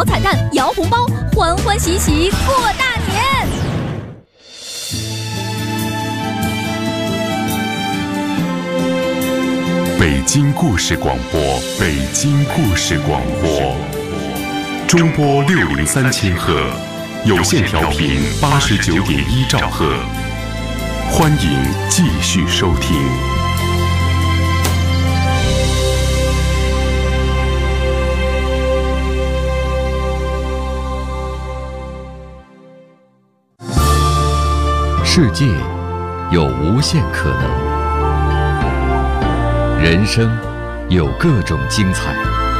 摇彩蛋、摇红包，欢欢喜喜过大年。 北京故事广播，北京故事广播，中波603千赫，有线调频89.1兆赫，欢迎继续收听。 世界有无限可能，人生有各种精彩，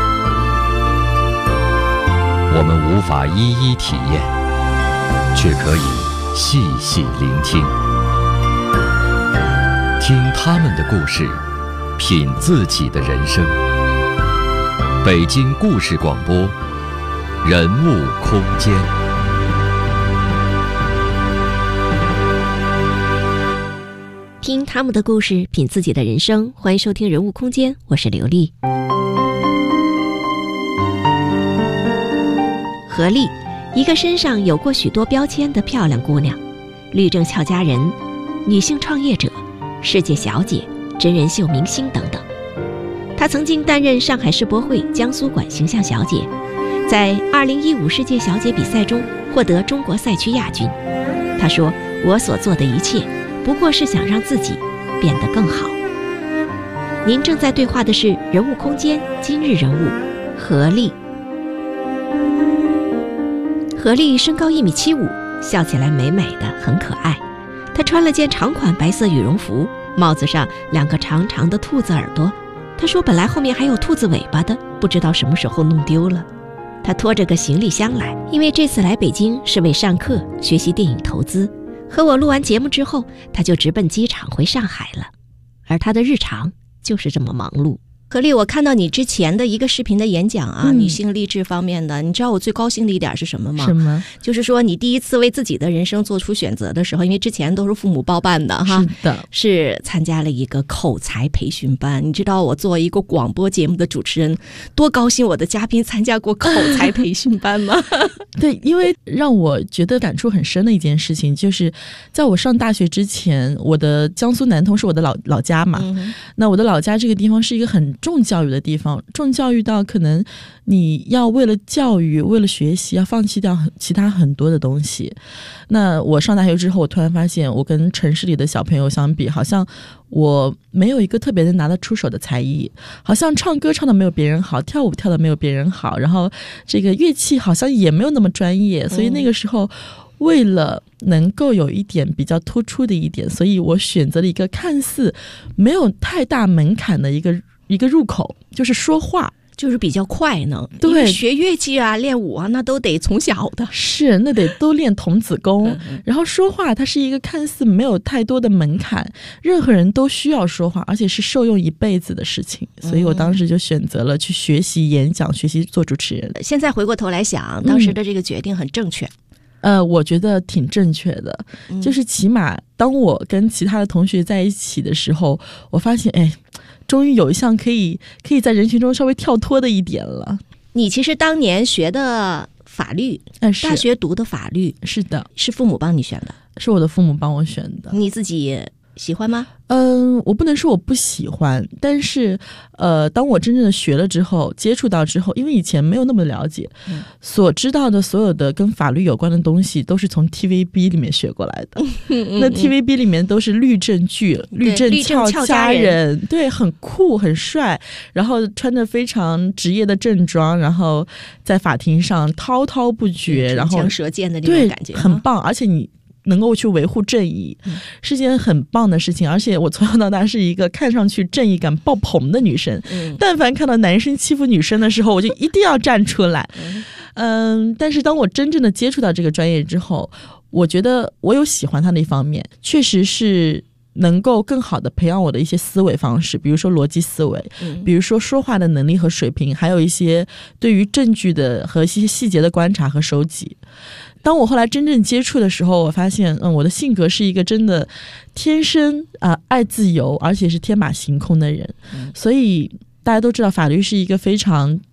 我们无法一一体验，却可以细细聆听，听他们的故事，品自己的人生。北京故事广播，人物空间。 听他们的故事，品自己的人生。欢迎收听人物空间，我是刘丽。何丽，一个身上有过许多标签的漂亮姑娘，律政俏佳人、女性创业者、世界小姐、真人秀明星等等。她曾经担任上海世博会江苏馆形象小姐，在2015世界小姐比赛中获得中国赛区亚军。她说：“我所做的一切不过是想让自己变得更好。”您正在对话的是人物空间今日人物何丽。何丽身高1.75米，笑起来美美的，很可爱。她穿了件长款白色羽绒服，帽子上2个长长的兔子耳朵。她说本来后面还有兔子尾巴的，不知道什么时候弄丢了。她拖着个行李箱来，因为这次来北京是为上课学习电影投资。和我录完节目之后，他就直奔机场回上海了，而他的日常就是这么忙碌。何丽，我看到你之前的一个视频的演讲啊，女性励志方面的，你知道我最高兴的一点是什么吗？ 什么？ 就是说你第一次为自己的人生做出选择的时候，因为之前都是父母包办的哈， 是的， 是参加了一个口才培训班。你知道我作为一个广播节目的主持人，多高兴我的嘉宾参加过口才培训班吗？ 对，因为让我觉得感触很深的一件事情，就是在我上大学之前，我的江苏南通是我的老家嘛，那我的老家这个地方是一个很重教育的地方，重教育到可能你要为了教育，为了学习要放弃掉其他很多的东西。那我上大学之后，我突然发现我跟城市里的小朋友相比，好像我没有一个特别能拿得出手的才艺，好像唱歌唱的没有别人好，跳舞跳的没有别人好，然后这个乐器好像也没有那么专业，所以那个时候为了能够有一点比较突出的一点，所以我选择了一个看似没有太大门槛的一个入口，就是说话， 就是比较快呢。 对， 因为学乐器啊、练舞啊，那都得从小的， 是那得都练童子功。然后说话，它是一个看似没有太多的门槛，任何人都需要说话，而且是受用一辈子的事情。所以我当时就选择了去学习演讲，学习做主持人。 现在回过头来想，当时的这个决定很正确。 我觉得挺正确的，就是起码当我跟其他的同学在一起的时候，我发现，终于有一项可以在人群中稍微跳脱的一点了。 你其实当年学的法律，大学读的法律， 是的， 是父母帮你选的， 是我的父母帮我选的。 你自己喜欢吗？ 我不能说我不喜欢，但是当我真正的学了之后，接触到之后，因为以前没有那么了解，所知道的所有的跟法律有关的东西都是从 TVB 里面学过来的。那 TVB 里面都是律政剧，律政俏佳人，对，很酷很帅，然后穿着非常职业的正装，然后在法庭上滔滔不绝，然后唇枪舌剑的那种感觉， 很棒，而且你能够去维护正义，是件很棒的事情。而且我从小到大是一个看上去正义感爆棚的女生，但凡看到男生欺负女生的时候，我就一定要站出来。但是当我真正的接触到这个专业之后，我觉得我有喜欢它的一方面，确实是能够更好的培养我的一些思维方式，比如说逻辑思维，比如说说话的能力和水平，还有一些对于证据的和一些细节的观察和收集。当我后来真正接触的时候，我发现我的性格是一个真的天生爱自由而且是天马行空的人。所以大家都知道法律是一个非常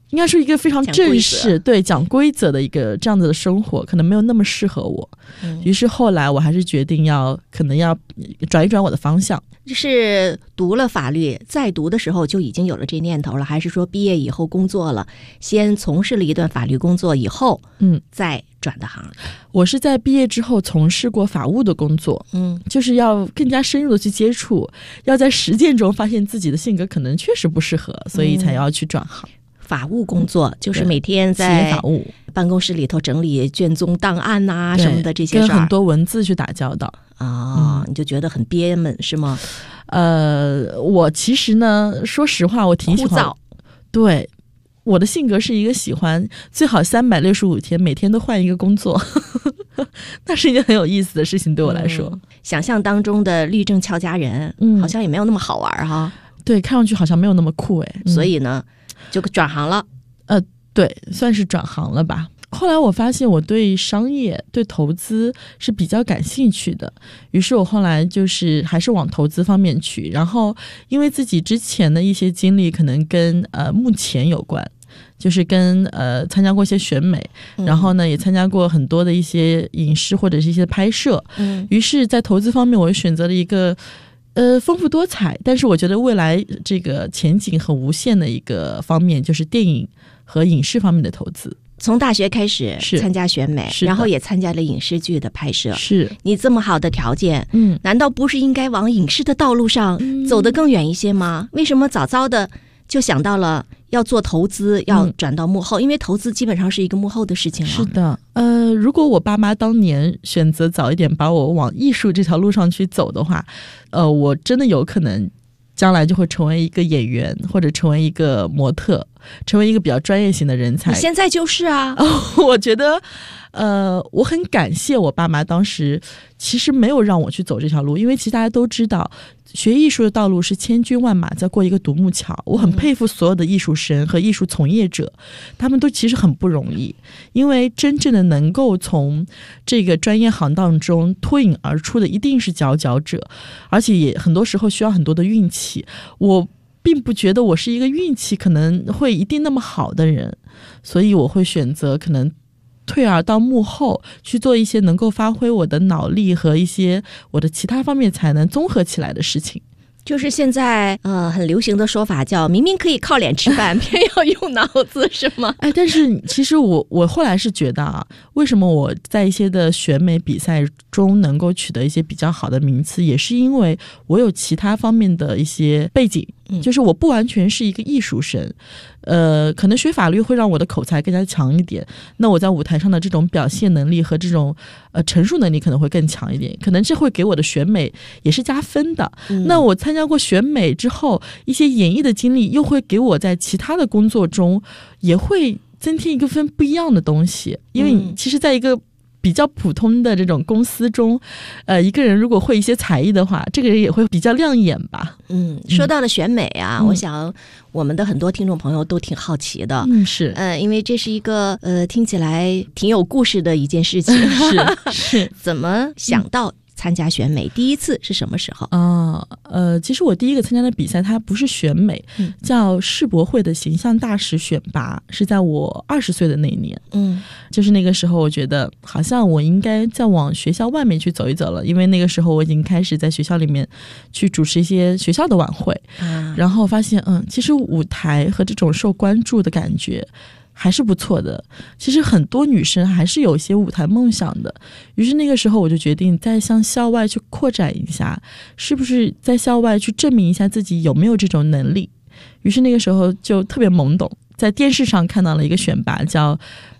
应该是一个非常正式对讲规则的一个这样子的生活，可能没有那么适合我。于是后来我还是决定可能要转一转我的方向。 是读了法律再读的时候就已经有了这念头了，还是说毕业以后工作了，先从事了一段法律工作以后再转的行？ 我是在毕业之后从事过法务的工作，就是要更加深入的去接触，要在实践中发现自己的性格可能确实不适合，所以才要去转行。 法务工作就是每天在法务办公室里头整理卷宗档案呐什么的这些事儿， 跟很多文字去打交道啊，你就觉得很憋闷是吗？ 我其实呢，说实话，我挺喜欢， 枯燥。 对，我的性格是一个喜欢最好365天每天都换一个工作，那是一件很有意思的事情对我来说。 想象当中的律政俏佳人，好像也没有那么好玩哈。 对，看上去好像没有那么酷哎， 所以呢，就转行了。 对，算是转行了吧。后来我发现我对商业、对投资是比较感兴趣的，于是我后来就是还是往投资方面去。然后因为自己之前的一些经历可能跟目前有关，就是跟参加过一些选美，然后呢也参加过很多的一些影视或者是一些拍摄，于是在投资方面我选择了一个丰富多彩，但是我觉得未来这个前景很无限的一个方面，就是电影和影视方面的投资。 从大学开始参加选美，然后也参加了影视剧的拍摄。 是你这么好的条件，难道不是应该往影视的道路上走得更远一些吗？为什么早早的就想到了要做投资，要转到幕后？因为投资基本上是一个幕后的事情了。 是的，如果我爸妈当年选择早一点把我往艺术这条路上去走的话，我真的有可能将来就会成为一个演员，或者成为一个模特，成为一个比较专业型的人才。 你现在就是啊。 我觉得我很感谢我爸妈当时其实没有让我去走这条路，因为其实大家都知道学艺术的道路是千军万马在过一个独木桥。我很佩服所有的艺术生和艺术从业者，他们都其实很不容易，因为真正的能够从这个专业行当中脱颖而出的一定是佼佼者，而且也很多时候需要很多的运气。我并不觉得我是一个运气可能会一定那么好的人，所以我会选择可能退而到幕后去做一些能够发挥我的脑力和一些我的其他方面才能综合起来的事情。 就是现在很流行的说法叫明明可以靠脸吃饭偏要用脑子，是吗？ 但是其实我后来是觉得啊，为什么我在一些的选美比赛中能够取得一些比较好的名次，也是因为我有其他方面的一些背景，就是我不完全是一个艺术生，可能学法律会让我的口才更加强一点，那我在舞台上的这种表现能力和这种陈述能力可能会更强一点，可能这会给我的选美也是加分的。那我参加过选美之后，一些演艺的经历又会给我在其他的工作中也会增添一个分不一样的东西。因为你其实在一个比较普通的这种公司中，一个人如果会一些才艺的话，这个人也会比较亮眼吧。 说到了选美啊，我想我们的很多听众朋友都挺好奇的。 是， 因为这是一个听起来挺有故事的一件事情。 是怎么想到参加选美？第一次是什么时候？ 其实我第一个参加的比赛它不是选美，叫世博会的形象大使选拔，是在我20岁的那一年。就是那个时候我觉得好像我应该再往学校外面去走一走了，因为那个时候我已经开始在学校里面去主持一些学校的晚会，然后发现其实舞台和这种受关注的感觉还是不错的，其实很多女生还是有一些舞台梦想的。于是那个时候我就决定再向校外去扩展一下，是不是在校外去证明一下自己有没有这种能力。于是那个时候就特别懵懂，在电视上看到了一个选拔，叫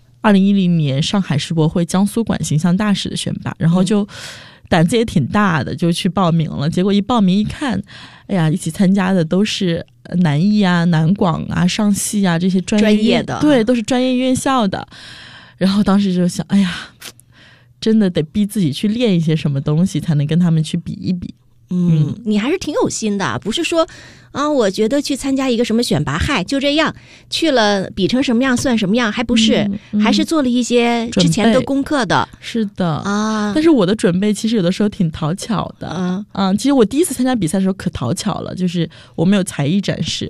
2010年上海世博会江苏馆形象大使的选拔，然后就胆子也挺大的，就去报名了。结果一报名一看，哎呀，一起参加的都是南艺啊、南广啊、上戏啊这些专业的，对，都是专业院校的。然后当时就想，哎呀，真的得逼自己去练一些什么东西，才能跟他们去比一比。 你还是挺有心的，不是说我觉得去参加一个什么选拔，嗨，就这样去了，比成什么样算什么样，还不是，还是做了一些之前的功课的。 是的啊，但是我的准备其实有的时候挺讨巧的其实我第一次参加比赛的时候可讨巧了，就是我们有才艺展示，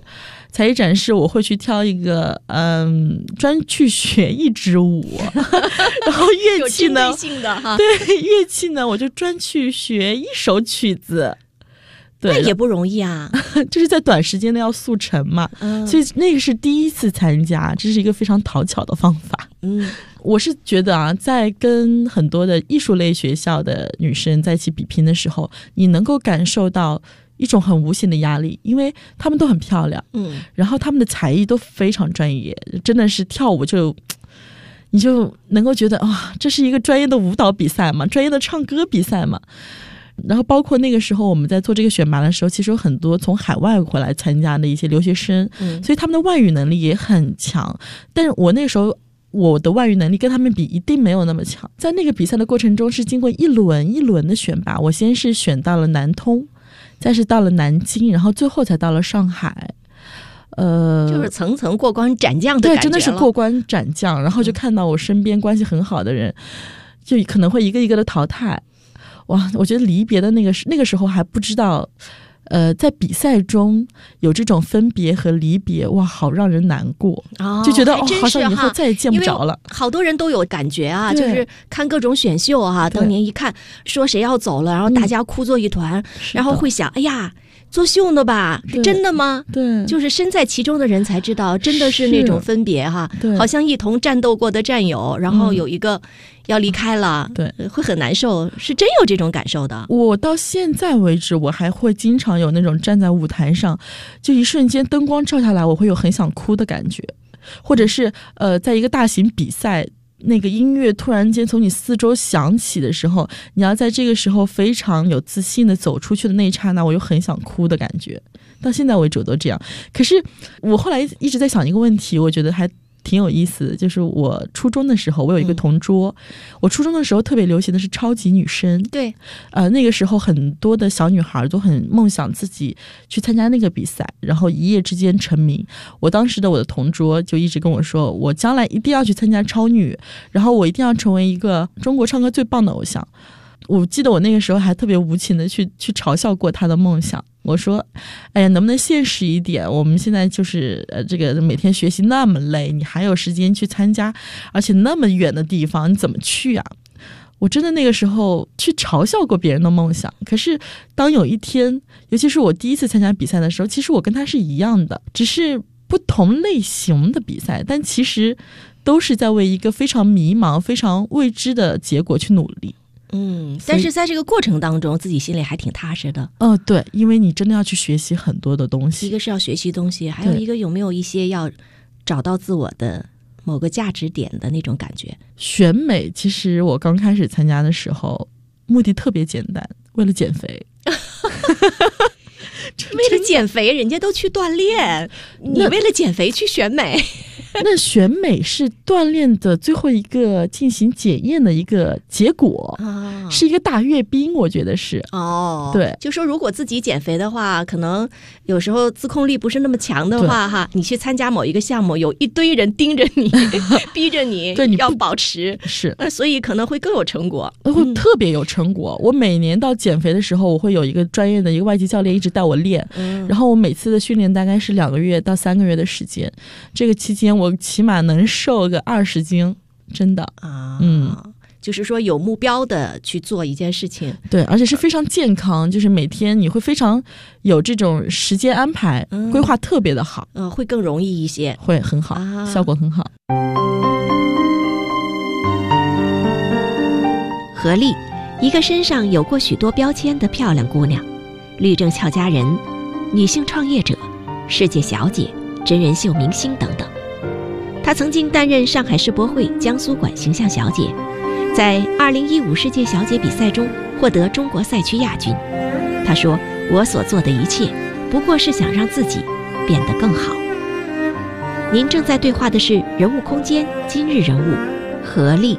才艺展示我会去挑一个专去学一支舞，然后乐器呢， 有针对性的哈， 对，乐器呢我就专去学一首曲子。对， 那也不容易啊， 就是在短时间内要速成嘛，所以那个是第一次参加，这是一个非常讨巧的方法。我是觉得啊，在跟很多的艺术类学校的女生在一起比拼的时候，你能够感受到一种很无形的压力，因为她们都很漂亮，然后她们的才艺都非常专业，真的是跳舞就你就能够觉得这是一个专业的舞蹈比赛嘛，专业的唱歌比赛嘛。然后包括那个时候我们在做这个选拔的时候，其实有很多从海外回来参加的一些留学生，所以他们的外语能力也很强，但是我那时候我的外语能力跟他们比一定没有那么强。在那个比赛的过程中是经过一轮一轮的选拔，我先是选到了南通，再是到了南京，然后最后才到了上海。 就是层层过关斩将的感觉了。对， 真的是过关斩将，然后就看到我身边关系很好的人就可能会一个一个的淘汰。哇，我觉得离别的那个时候还不知道，在比赛中有这种分别和离别，哇，好让人难过，就觉得好像以后再也见不着了。 好多人都有感觉啊，就是看各种选秀啊，当年一看说谁要走了，然后大家哭作一团，然后会想，哎呀，作秀呢吧？是真的吗？ 对， 就是身在其中的人才知道，真的是那种分别哈，好像一同战斗过的战友，然后有一个要离开了，对，会很难受，是真有这种感受的。 我到现在为止，我还会经常有那种站在舞台上，就一瞬间灯光照下来，我会有很想哭的感觉，或者是在一个大型比赛。那个音乐突然间从你四周响起的时候，你要在这个时候非常有自信的走出去的那一刹那，我有很想哭的感觉，到现在为止我都这样。可是我后来一直在想一个问题，我觉得还挺有意思的，就是我初中的时候我有一个同桌，我初中的时候特别流行的是超级女声， 对， 那个时候很多的小女孩都很梦想自己去参加那个比赛，然后一夜之间成名。我当时的我的同桌就一直跟我说，我将来一定要去参加超女，然后我一定要成为一个中国唱歌最棒的偶像。我记得我那个时候还特别无情的去嘲笑过他的梦想，我说哎呀，能不能现实一点，我们现在就是这个每天学习那么累，你还有时间去参加，而且那么远的地方你怎么去啊？我真的那个时候去嘲笑过别人的梦想。可是当有一天，尤其是我第一次参加比赛的时候，其实我跟他是一样的，只是不同类型的比赛，但其实都是在为一个非常迷茫非常未知的结果去努力。 但是在这个过程当中自己心里还挺踏实的。 对，因为你真的要去学习很多的东西， 一个是要学习东西，还有一个有没有一些要找到自我的某个价值点的那种感觉。 选美其实我刚开始参加的时候目的特别简单，为了减肥为了减肥人家都去锻炼，你为了减肥去选美那选美是锻炼的最后一个进行检验的一个结果，是一个大阅兵，我觉得是。对， 就说如果自己减肥的话，可能有时候自控力不是那么强的话哈，你去参加某一个项目，有一堆人盯着你逼着你要保持， 是， 所以可能会更有成果， 会特别有成果。我每年到减肥的时候，我会有一个专业的一个外籍教练一直带我练，然后我每次的训练大概是2个月到3个月的时间，这个期间我起码能瘦个20斤，真的就是说有目标的去做一件事情， 对，而且是非常健康，就是每天你会非常有这种时间安排，规划特别的好， 会更容易一些， 会很好，效果很好。 何丽，一个身上有过许多标签的漂亮姑娘，律政俏佳人、女性创业者、世界小姐、真人秀明星等等。她曾经担任上海世博会江苏馆形象小姐，在2015世界小姐比赛中获得中国赛区亚军。她说，我所做的一切不过是想让自己变得更好。您正在对话的是人物空间今日人物何丽。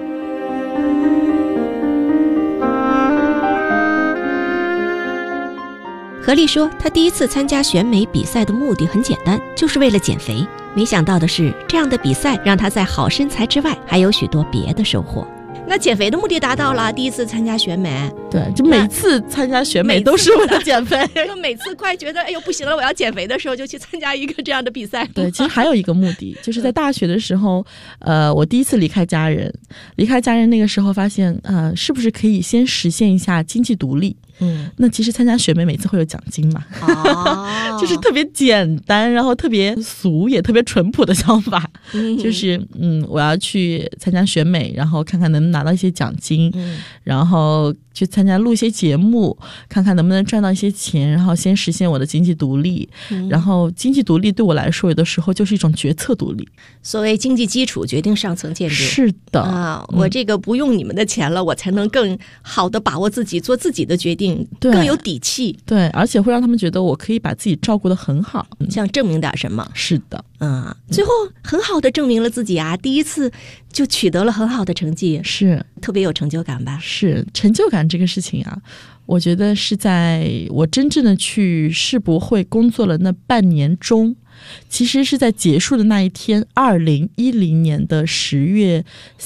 何丽说，她第一次参加选美比赛的目的很简单，就是为了减肥。没想到的是，这样的比赛让她在好身材之外还有许多别的收获。 那减肥的目的达到了，第一次参加选美， 对，就每次参加选美都是为了减肥。 每次快觉得哎呦不行了，我要减肥的时候，就去参加一个这样的比赛。 对，其实还有一个目的，就是在大学的时候，我第一次离开家人，那个时候发现，是不是可以先实现一下经济独立？那其实参加选美每次会有奖金嘛，就是特别简单，然后特别俗也特别淳朴的想法，就是我要去参加选美，然后看看能不能拿到一些奖金，然后去参加录一些节目，看看能不能赚到一些钱，然后先实现我的经济独立。然后经济独立对我来说有的时候就是一种决策独立， 所谓经济基础决定上层建筑。 是的我这个不用你们的钱了，我才能更好的把握自己，做自己的决定，更有底气。 对，而且会让他们觉得我可以把自己照顾得很好， 想证明点什么。 是的， 最后很好的证明了自己啊，第一次就取得了很好的成绩， 是特别有成就感吧？ 是成就感这个事情啊，我觉得是在我真正的去世博会工作了那半年中，其实是在结束的那一天，2010年的10月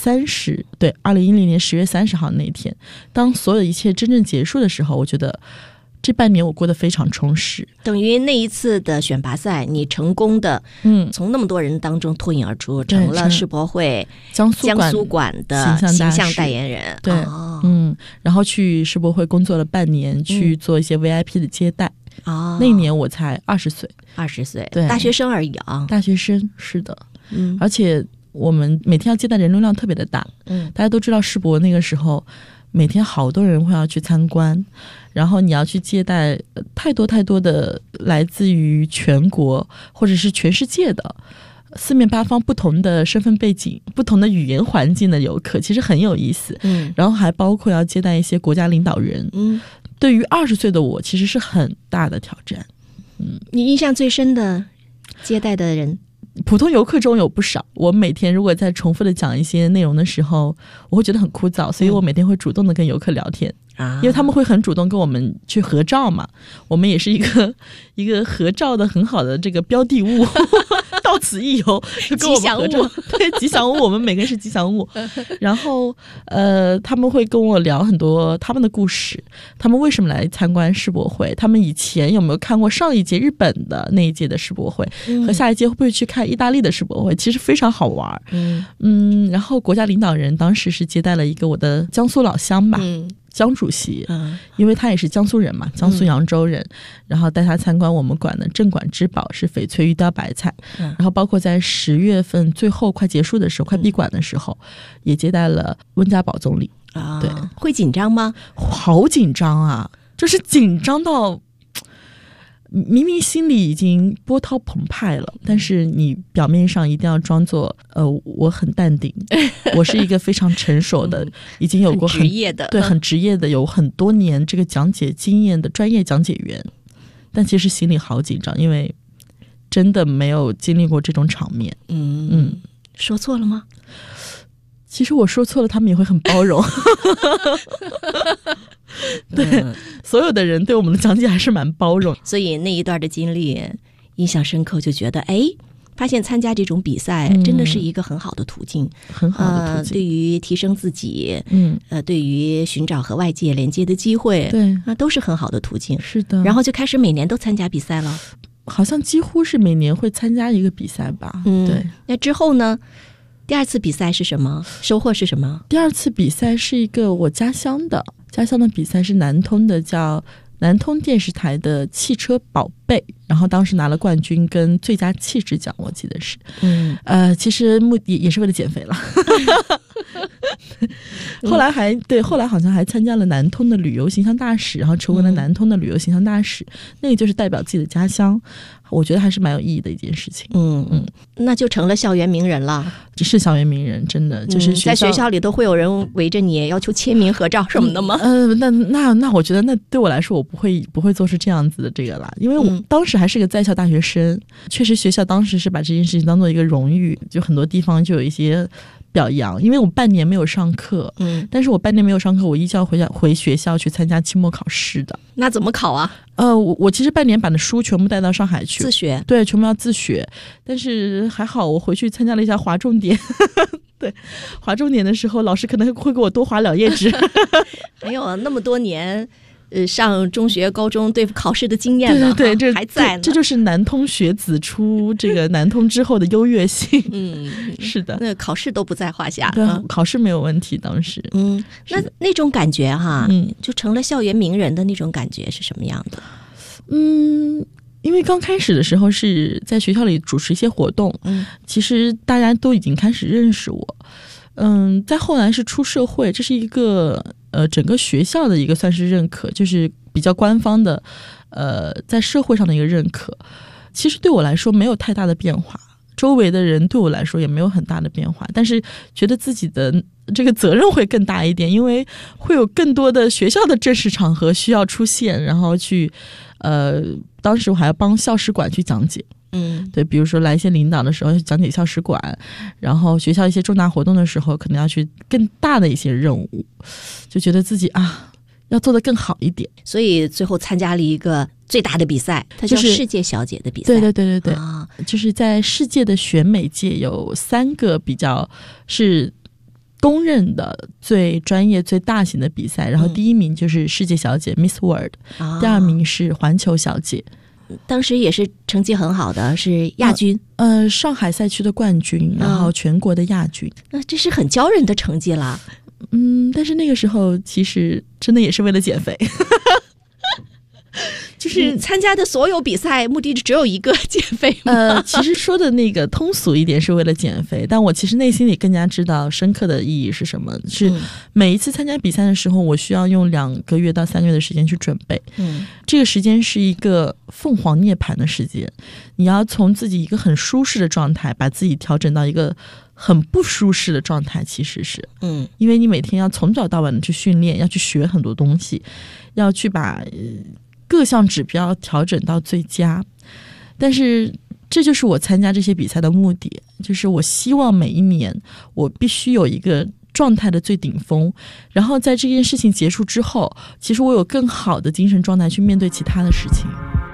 30，对，2010年10月30号那一天，当所有一切真正结束的时候，我觉得这半年我过得非常充实。 等于那一次的选拔赛，你成功的从那么多人当中脱颖而出，成了世博会江苏馆的形象代言人。 对，然后去世博会工作了半年，去做一些 VIP 的接待。那一年我才20岁 ，20岁， 对， 大学生而已啊。 大学生，是的，而且我们每天要接待人流量特别的大。大家都知道世博那个时候每天好多人会要去参观，然后你要去接待太多太多的来自于全国或者是全世界的四面八方不同的身份背景、不同的语言环境的游客，其实很有意思。然后还包括要接待一些国家领导人。对于20岁的我，其实是很大的挑战。 你印象最深的接待的人？ 普通游客中有不少，我每天如果在重复的讲一些内容的时候，我会觉得很枯燥，所以我每天会主动的跟游客聊天。因为他们会很主动跟我们去合照嘛，我们也是一个合照的很好的这个标的物，到此一游就跟我们合照，对，吉祥物，我们每个人是吉祥物。然后他们会跟我聊很多他们的故事，他们为什么来参观世博会，他们以前有没有看过上一届日本的那一届的世博会，和下一届会不会去看意大利的世博会，其实非常好玩。然后国家领导人当时是接待了一个我的江苏老乡吧，江主席，因为他也是江苏人嘛，江苏扬州人，然后带他参观我们馆的镇馆之宝是翡翠玉雕白菜，然后包括在10月份最后快结束的时候，快闭馆的时候，也接待了温家宝总理。对， 会紧张吗？ 好紧张啊，就是紧张到明明心里已经波涛澎湃了，但是你表面上一定要装作我很淡定，我是一个非常成熟的已经有过很职业的，对，很职业的，有很多年这个讲解经验的专业讲解员，但其实心里好紧张，因为真的没有经历过这种场面。 说错了吗？ 其实我说错了，他们也会很包容。对，所有的人对我们的讲解还是蛮包容， 所以那一段的经历印象深刻，就觉得发现参加这种比赛真的是一个很好的途径， 很好的途径， 对于提升自己，对于寻找和外界连接的机会， 对， 都是很好的途径。 是的， 然后就开始每年都参加比赛了， 好像几乎是每年会参加一个比赛吧。对。 那之后呢？第二次比赛是什么？收获是什么？ 第二次比赛是一个我家乡的比赛，是南通的，叫南通电视台的汽车宝贝，然后当时拿了冠军跟最佳气质奖，我记得是。其实目的也是为了减肥了。后来好像还参加了南通的旅游形象大使，然后成为了南通的旅游形象大使，那个就是代表自己的家乡，我觉得还是蛮有意义的一件事情。 那就成了校园名人了。 是校园名人，真的就是在学校里都会有人围着你要求签名合照什么的吗？ 那我觉得那对我来说我不会做出这样子的这个啦，因为我当时还是个在校大学生，确实学校当时是把这件事情当做一个荣誉，就很多地方就有一些表扬，因为我半年没有上课，但是我半年没有上课，我依旧回学校去参加期末考试的。 那怎么考啊？ 我其实半年把的书全部带到上海去自学， 对，全部要自学。但是还好，我回去参加了一下划重点。对，划重点的时候，老师可能会给我多划2页纸。 还有那么多年，上中学、高中对付考试的经验呢， 对，这还在呢。 这就是南通学子出这个南通之后的优越性。是的， 那考试都不在话下。 对，考试没有问题，当时。 那种感觉哈，就成了校园名人的那种感觉是什么样的？ 因为刚开始的时候是在学校里主持一些活动，其实大家都已经开始认识我。再后来是出社会，这是一个整个学校的一个算是认可，就是比较官方的在社会上的一个认可。其实对我来说没有太大的变化，周围的人对我来说也没有很大的变化，但是觉得自己的这个责任会更大一点，因为会有更多的学校的正式场合需要出现，然后去当时我还要帮校史馆去讲解。对，比如说来一些领导的时候讲解校史馆，然后学校一些重大活动的时候可能要去更大的一些任务，就觉得自己要做得更好一点， 所以最后参加了一个最大的比赛，它叫世界小姐的比赛。 对，就是在世界的选美界有3个比较是公认的最专业最大型的比赛，然后第1名就是世界小姐 Miss World，第2名是环球小姐。 当时也是成绩很好的，是亚军， 上海赛区的冠军，然后全国的亚军。 那这是很骄人的成绩了。 但是那个时候其实真的也是为了减肥。 就是参加的所有比赛目的只有一个，减肥吗？ 其实说的那个通俗一点是为了减肥，但我其实内心里更加知道深刻的意义是什么，是每一次参加比赛的时候，我需要用2个月到3个月的时间去准备。这个时间是一个凤凰涅槃的时间，你要从自己一个很舒适的状态把自己调整到一个很不舒适的状态，其实是因为你每天要从早到晚的去训练，要去学很多东西，要去把各项指标调整到最佳。但是这就是我参加这些比赛的目的，就是我希望每一年我必须有一个状态的最顶峰，然后在这件事情结束之后，其实我有更好的精神状态去面对其他的事情。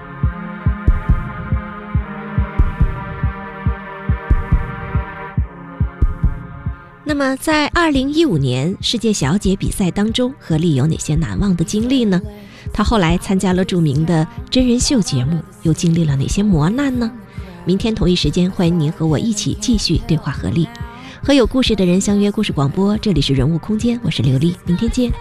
那么在2015年世界小姐比赛当中，何丽有哪些难忘的经历呢？她后来参加了著名的真人秀节目，又经历了哪些磨难呢？明天同一时间，欢迎您和我一起继续对话何丽，和有故事的人相约故事广播。这里是人物空间，我是刘丽，明天见。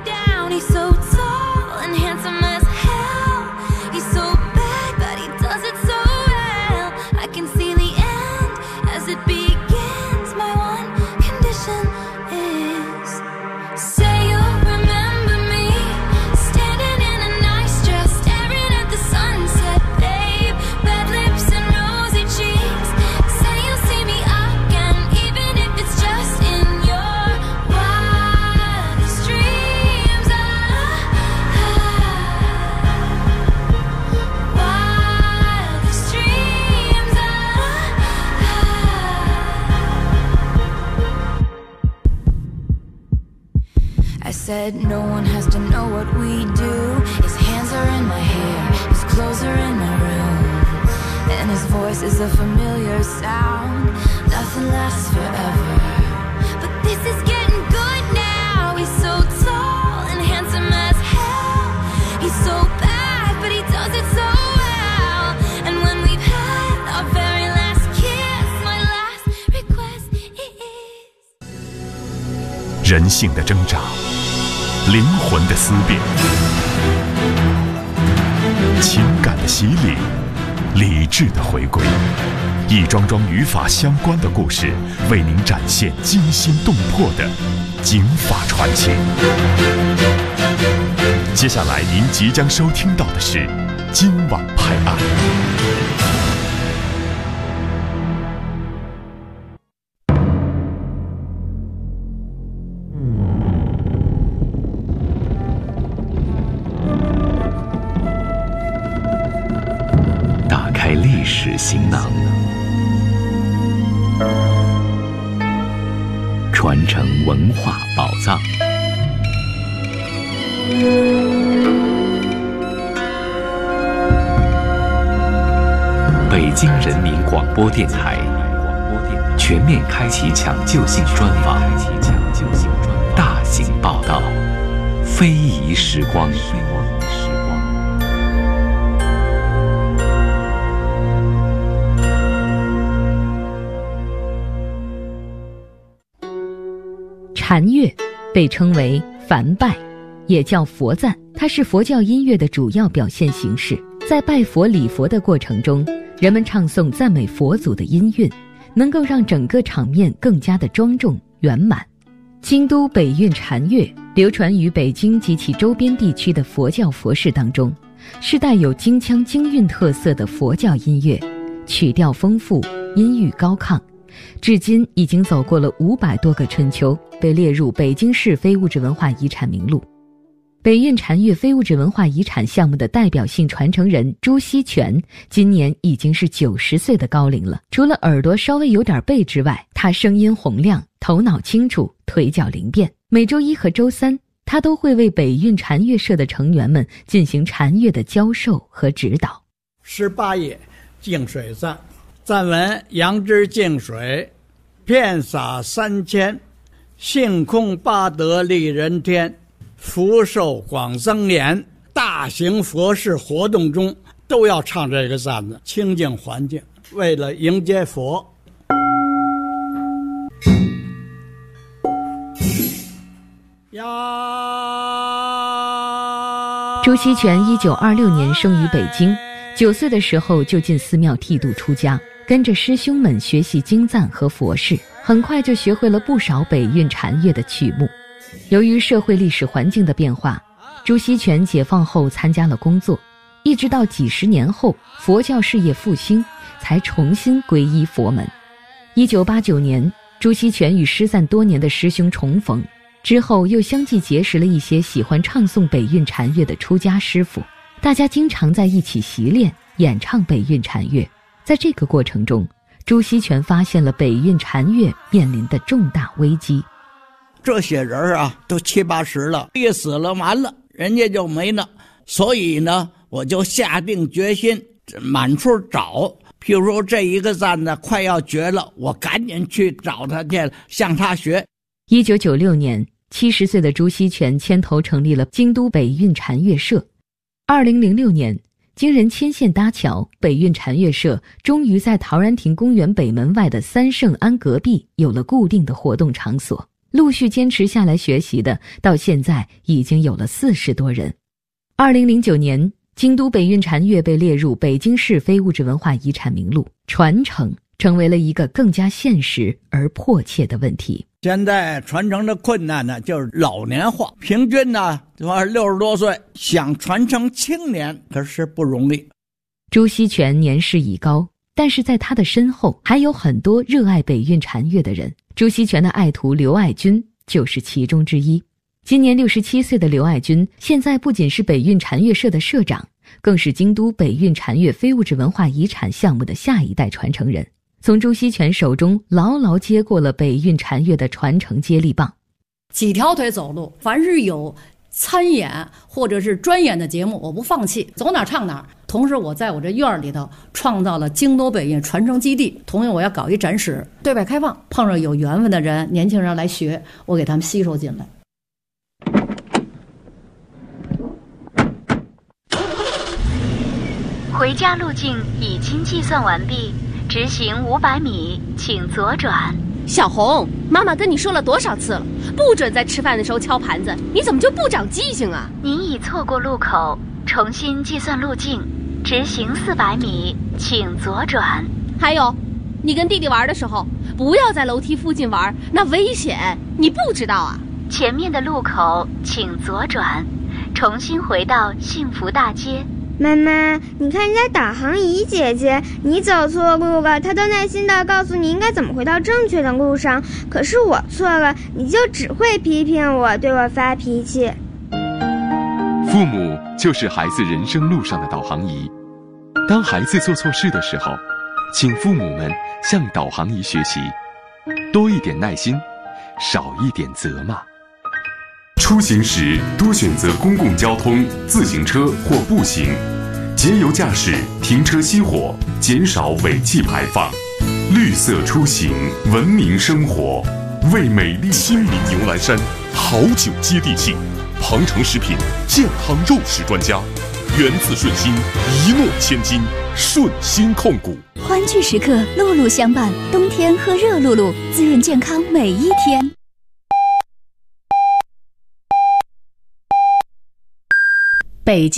I said no one has to know what we do. His hands are in my hair, his clothes are in my room, and his voice is a familiar sound. Nothing lasts forever, but this is getting good now. He's so tall and handsome as hell. He's so bad, but he does it so well. And when we've had our very last kiss, my last request is 人性的挣扎，灵魂的思辨，情感的洗礼，理智的回归，一桩桩与法相关的故事，为您展现惊心动魄的警法传奇。接下来您即将收听到的是今晚拍案。 历史行囊， 传承文化宝藏。北京人民广播电台全面开启抢救性专访，大型报道，非遗时光。 禅乐被称为梵拜，也叫佛赞，它是佛教音乐的主要表现形式。在拜佛礼佛的过程中，人们唱诵赞美佛祖的音韵，能够让整个场面更加的庄重圆满。京都北韵禅乐流传于北京及其周边地区的佛教佛事当中，是带有京腔京韵特色的佛教音乐，曲调丰富，音域高亢，至今已经走过了500多个春秋，被列入北京市非物质文化遗产名录。北韵禅乐非物质文化遗产项目的代表性传承人朱锡全今年已经是90岁的高龄了。除了耳朵稍微有点背之外，他声音洪亮，头脑清楚，腿脚灵便。每周1和周3，他都会为北韵禅乐社的成员们进行禅乐的教授和指导。 18页净水赞，赞文：杨枝净水，遍洒3000，性空八德利人天，福寿广增延。大型佛事活动中都要唱这个赞子，清净环境，为了迎接佛。 朱锡全1926年生于北京，9岁的时候就进寺庙剃度出家，跟着师兄们学习经赞和佛事，很快就学会了不少北韵禅乐的曲目。由于社会历史环境的变化，朱锡全解放后参加了工作，一直到几十年后佛教事业复兴，才重新皈依佛门。1989年，朱锡全与失散多年的师兄重逢，之后又相继结识了一些喜欢唱诵北韵禅乐的出家师傅，大家经常在一起习练演唱北韵禅乐。在这个过程中，朱锡全发现了北韵禅乐面临的重大危机。 这些人啊，都70、80了，一死了完了，人家就没了。所以呢，我就下定决心满处找。譬如说这一个赞呢快要绝了，我赶紧去找他去，向他学。 1996年，70岁的朱锡全牵头成立了京都北韵禅乐社。2006年，经人牵线搭桥，北韵禅乐社终于在陶然亭公园北门外的三圣庵隔壁有了固定的活动场所。陆续坚持下来学习的，到现在已经有了40多人。2009年，京都北韵禅乐被列入北京市非物质文化遗产名录，传承成为了一个更加现实而迫切的问题。 现在传承的困难呢，就是老年化，平均呢60多岁，想传承青年可是不容易。 朱锡全年事已高，但是在他的身后还有很多热爱北韵禅乐的人。朱锡全的爱徒刘爱军就是其中之一。今年67岁的刘爱军，现在不仅是北韵禅乐社的社长，更是京都北韵禅乐非物质文化遗产项目的下一代传承人，从朱锡全手中牢牢接过了北韵禅乐的传承接力棒。 几条腿走路，凡是有参演或者是专演的节目，我不放弃，走哪唱哪。同时我在我这院里头创造了京都北韵传承基地，同样我要搞一展示，对外开放，碰上有缘分的人，年轻人来学，我给他们吸收进来。 回家路径已经计算完毕，直行500米，请左转。 小红，妈妈跟你说了多少次了，不准在吃饭的时候敲盘子，你怎么就不长记性啊？ 您已错过路口，重新计算路径，直行400米，请左转。 还有，你跟弟弟玩的时候，不要在楼梯附近玩，那危险，你不知道啊？ 前面的路口请左转，重新回到幸福大街。 妈妈，你看人家导航仪姐姐，你走错路了，她都耐心地告诉你应该怎么回到正确的路上，可是我错了，你就只会批评我，对我发脾气。 父母就是孩子人生路上的导航仪，当孩子做错事的时候，请父母们向导航仪学习，多一点耐心， 少一点责骂。出行时多选择公共交通、自行车或步行，节油驾驶，停车熄火，减少尾气排放。绿色出行，文明生活，为美丽。亲民牛栏山，好酒接地气，庞城食品健康肉食专家，源自顺心，一诺千金，顺心控股。 欢聚时刻，露露相伴，冬天喝热露露，滋润健康每一天。 北京。